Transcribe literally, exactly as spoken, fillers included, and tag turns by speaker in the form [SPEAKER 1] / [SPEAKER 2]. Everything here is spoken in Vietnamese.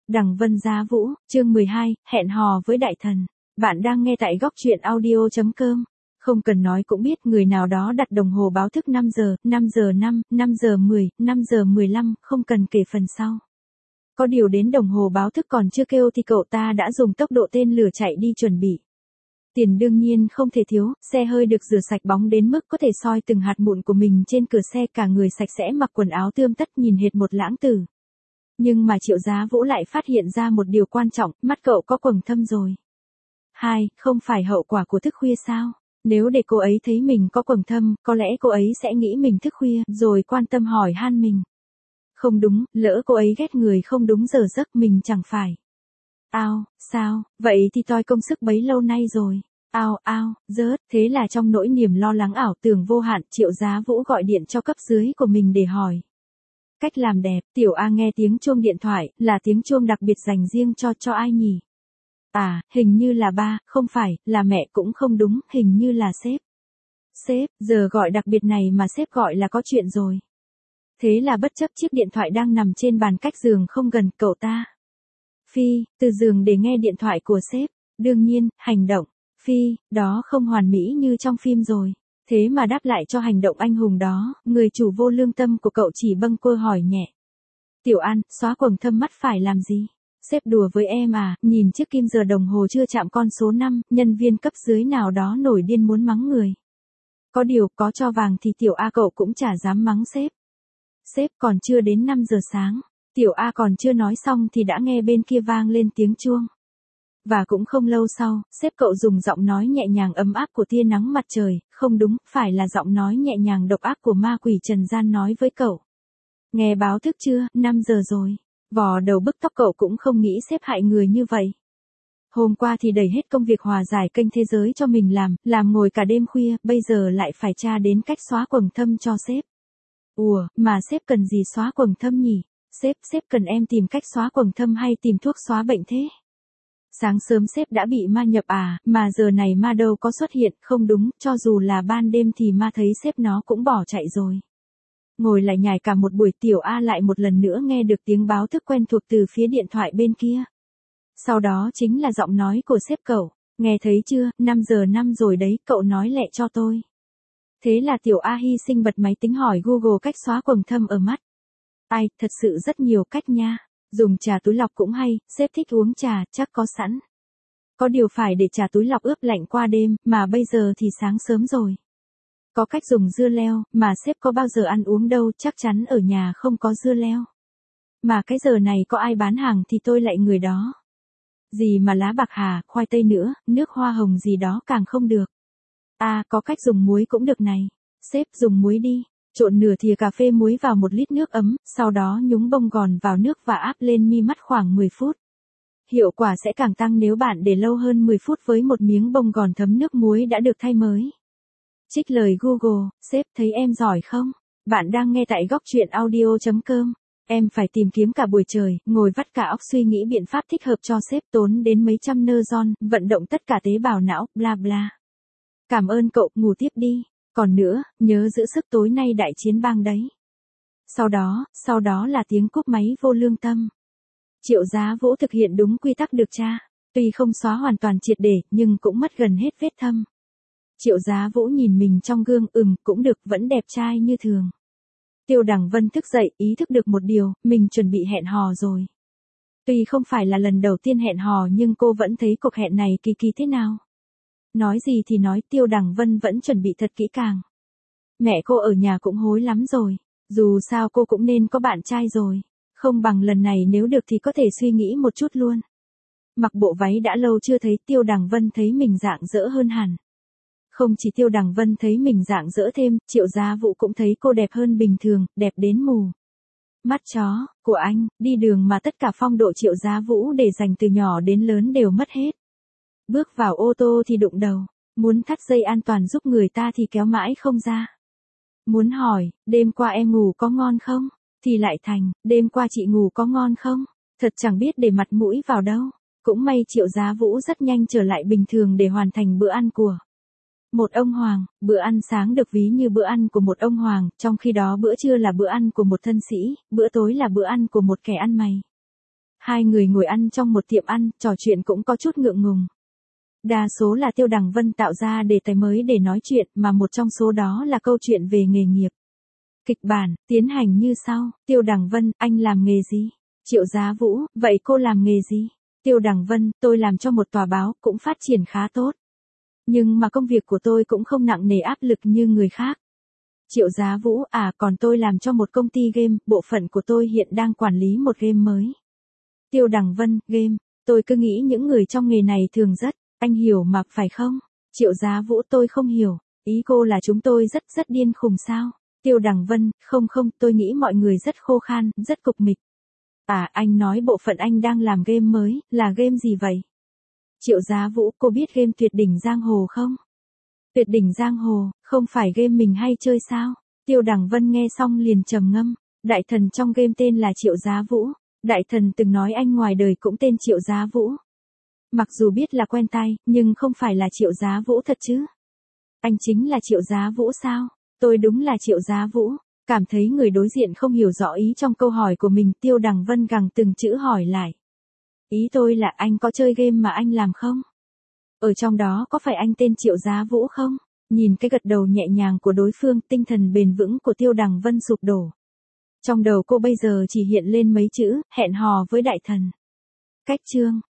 [SPEAKER 1] Đằng Vân Giá Vũ, chương mười hai, hẹn hò với đại thần. Bạn đang nghe tại góc truyện audio chấm com. Không cần nói cũng biết người nào đó đặt đồng hồ báo thức năm giờ, năm giờ năm, năm giờ mười, năm giờ mười lăm, không cần kể phần sau. Có điều đến đồng hồ báo thức còn chưa kêu thì cậu ta đã dùng tốc độ tên lửa chạy đi chuẩn bị. Tiền đương nhiên không thể thiếu, xe hơi được rửa sạch bóng đến mức có thể soi từng hạt mụn của mình trên cửa xe, cả người sạch sẽ mặc quần áo tươm tất nhìn hệt một lãng tử. Nhưng mà Triệu Giá Vũ lại phát hiện ra một điều quan trọng, mắt cậu có quầng thâm rồi. Hai, không phải hậu quả của thức khuya sao? Nếu để cô ấy thấy mình có quầng thâm, có lẽ cô ấy sẽ nghĩ mình thức khuya, rồi quan tâm hỏi han mình. Không đúng, lỡ cô ấy ghét người không đúng giờ giấc mình chẳng phải. Ao, sao, vậy thì toi công sức bấy lâu nay rồi. Ao, ao, rớt, thế là trong nỗi niềm lo lắng ảo tưởng vô hạn, Triệu Giá Vũ gọi điện cho cấp dưới của mình để hỏi. Cách làm đẹp, Tiểu A nghe tiếng chuông điện thoại, là tiếng chuông đặc biệt dành riêng cho cho ai nhỉ? À, hình như là ba, không phải, là mẹ cũng không đúng, hình như là sếp. Sếp, giờ gọi đặc biệt này mà sếp gọi là có chuyện rồi. Thế là bất chấp chiếc điện thoại đang nằm trên bàn cách giường không gần, cậu ta phi từ giường để nghe điện thoại của sếp. Đương nhiên, hành động phi đó không hoàn mỹ như trong phim rồi. Thế mà đáp lại cho hành động anh hùng đó, người chủ vô lương tâm của cậu chỉ bâng quơ hỏi nhẹ. Tiểu An, xóa quầng thâm mắt phải làm gì? Sếp đùa với em à? Nhìn chiếc kim giờ đồng hồ chưa chạm con số năm, nhân viên cấp dưới nào đó nổi điên muốn mắng người. Có điều, có cho vàng thì Tiểu A cậu cũng chả dám mắng sếp. Sếp, còn chưa đến năm giờ sáng. Tiểu A còn chưa nói xong thì đã nghe bên kia vang lên tiếng chuông. Và cũng không lâu sau, sếp cậu dùng giọng nói nhẹ nhàng ấm áp của tia nắng mặt trời, không đúng, phải là giọng nói nhẹ nhàng độc ác của ma quỷ trần gian nói với cậu. Nghe báo thức chưa, năm giờ rồi. Vò đầu bức tóc cậu cũng không nghĩ sếp hại người như vậy. Hôm qua thì đẩy hết công việc hòa giải kênh thế giới cho mình làm, làm ngồi cả đêm khuya, bây giờ lại phải tra đến cách xóa quầng thâm cho sếp. Ủa, mà sếp cần gì xóa quầng thâm nhỉ? Sếp, sếp cần em tìm cách xóa quầng thâm hay tìm thuốc xóa bệnh thế? Sáng sớm sếp đã bị ma nhập à, mà giờ này ma đâu có xuất hiện, không đúng, cho dù là ban đêm thì ma thấy sếp nó cũng bỏ chạy rồi. Ngồi lại nhải cả một buổi, Tiểu A lại một lần nữa nghe được tiếng báo thức quen thuộc từ phía điện thoại bên kia. Sau đó chính là giọng nói của sếp cậu, nghe thấy chưa, năm giờ năm rồi đấy, cậu nói lẹ cho tôi. Thế là Tiểu A hy sinh bật máy tính hỏi Google cách xóa quầng thâm ở mắt. Ai, thật sự rất nhiều cách nha. Dùng trà túi lọc cũng hay, sếp thích uống trà, chắc có sẵn. Có điều phải để trà túi lọc ướp lạnh qua đêm, mà bây giờ thì sáng sớm rồi. Có cách dùng dưa leo, mà sếp có bao giờ ăn uống đâu, chắc chắn ở nhà không có dưa leo. Mà cái giờ này có ai bán hàng thì tôi lại người đó. Gì mà lá bạc hà, khoai tây nữa, nước hoa hồng gì đó càng không được. À, có cách dùng muối cũng được này. Sếp dùng muối đi. Trộn nửa thìa cà phê muối vào một lít nước ấm, sau đó nhúng bông gòn vào nước và áp lên mi mắt khoảng mười phút. Hiệu quả sẽ càng tăng nếu bạn để lâu hơn mười phút với một miếng bông gòn thấm nước muối đã được thay mới. Trích lời Google, sếp thấy em giỏi không? Bạn đang nghe tại góc truyện audio chấm com. Em phải tìm kiếm cả buổi trời, ngồi vắt cả óc suy nghĩ biện pháp thích hợp cho sếp, tốn đến mấy trăm neuron, vận động tất cả tế bào não, bla bla. Cảm ơn cậu, ngủ tiếp đi. Còn nữa, nhớ giữ sức tối nay đại chiến bang đấy. Sau đó, sau đó là tiếng cúp máy vô lương tâm. Triệu Giá Vũ thực hiện đúng quy tắc được tra. Tuy không xóa hoàn toàn triệt để, nhưng cũng mất gần hết vết thâm. Triệu Giá Vũ nhìn mình trong gương, ừm, cũng được, vẫn đẹp trai như thường. Tiêu Đằng Vân thức dậy, ý thức được một điều, mình chuẩn bị hẹn hò rồi. Tuy không phải là lần đầu tiên hẹn hò nhưng cô vẫn thấy cuộc hẹn này kỳ kỳ thế nào. Nói gì thì nói, Tiêu Đằng Vân vẫn chuẩn bị thật kỹ càng. Mẹ cô ở nhà cũng hối lắm rồi. Dù sao cô cũng nên có bạn trai rồi. Không bằng lần này nếu được thì có thể suy nghĩ một chút luôn. Mặc bộ váy đã lâu chưa thấy, Tiêu Đằng Vân thấy mình rạng rỡ hơn hẳn. Không chỉ Tiêu Đằng Vân thấy mình rạng rỡ thêm, Triệu Giá Vũ cũng thấy cô đẹp hơn bình thường, đẹp đến mù. Mắt chó của anh, đi đường mà tất cả phong độ Triệu Giá Vũ để dành từ nhỏ đến lớn đều mất hết. Bước vào ô tô thì đụng đầu, muốn thắt dây an toàn giúp người ta thì kéo mãi không ra. Muốn hỏi, đêm qua em ngủ có ngon không? Thì lại thành, đêm qua chị ngủ có ngon không? Thật chẳng biết để mặt mũi vào đâu. Cũng may Triệu Giá Vũ rất nhanh trở lại bình thường để hoàn thành bữa ăn của một ông hoàng. Bữa ăn sáng được ví như bữa ăn của một ông hoàng, trong khi đó bữa trưa là bữa ăn của một thân sĩ, bữa tối là bữa ăn của một kẻ ăn mày. Hai người ngồi ăn trong một tiệm ăn, trò chuyện cũng có chút ngượng ngùng. Đa số là Tiêu Đằng Vân tạo ra đề tài mới để nói chuyện, mà một trong số đó là câu chuyện về nghề nghiệp. Kịch bản, tiến hành như sau. Tiêu Đằng Vân, anh làm nghề gì? Triệu Giá Vũ, vậy cô làm nghề gì? Tiêu Đằng Vân, tôi làm cho một tòa báo, cũng phát triển khá tốt. Nhưng mà công việc của tôi cũng không nặng nề áp lực như người khác. Triệu Giá Vũ, à còn tôi làm cho một công ty game, bộ phận của tôi hiện đang quản lý một game mới. Tiêu Đằng Vân, game, tôi cứ nghĩ những người trong nghề này thường rất, anh hiểu mà phải không? Triệu Giá Vũ, tôi không hiểu, ý cô là chúng tôi rất rất điên khùng sao? Tiêu Đằng Vân, không không, tôi nghĩ mọi người rất khô khan, rất cục mịch. À, anh nói bộ phận anh đang làm game mới, là game gì vậy? Triệu Giá Vũ, cô biết game Tuyệt đỉnh Giang Hồ không? Tuyệt đỉnh Giang Hồ, không phải game mình hay chơi sao? Tiêu Đằng Vân nghe xong liền trầm ngâm, đại thần trong game tên là Triệu Giá Vũ, đại thần từng nói anh ngoài đời cũng tên Triệu Giá Vũ. Mặc dù biết là quen tai, nhưng không phải là Triệu Giá Vũ thật chứ? Anh chính là Triệu Giá Vũ sao? Tôi đúng là Triệu Giá Vũ. Cảm thấy người đối diện không hiểu rõ ý trong câu hỏi của mình, Tiêu Đằng Vân gằn từng chữ hỏi lại. Ý tôi là anh có chơi game mà anh làm không? Ở trong đó có phải anh tên Triệu Giá Vũ không? Nhìn cái gật đầu nhẹ nhàng của đối phương, tinh thần bền vững của Tiêu Đằng Vân sụp đổ. Trong đầu cô bây giờ chỉ hiện lên mấy chữ, hẹn hò với đại thần. Cách chương.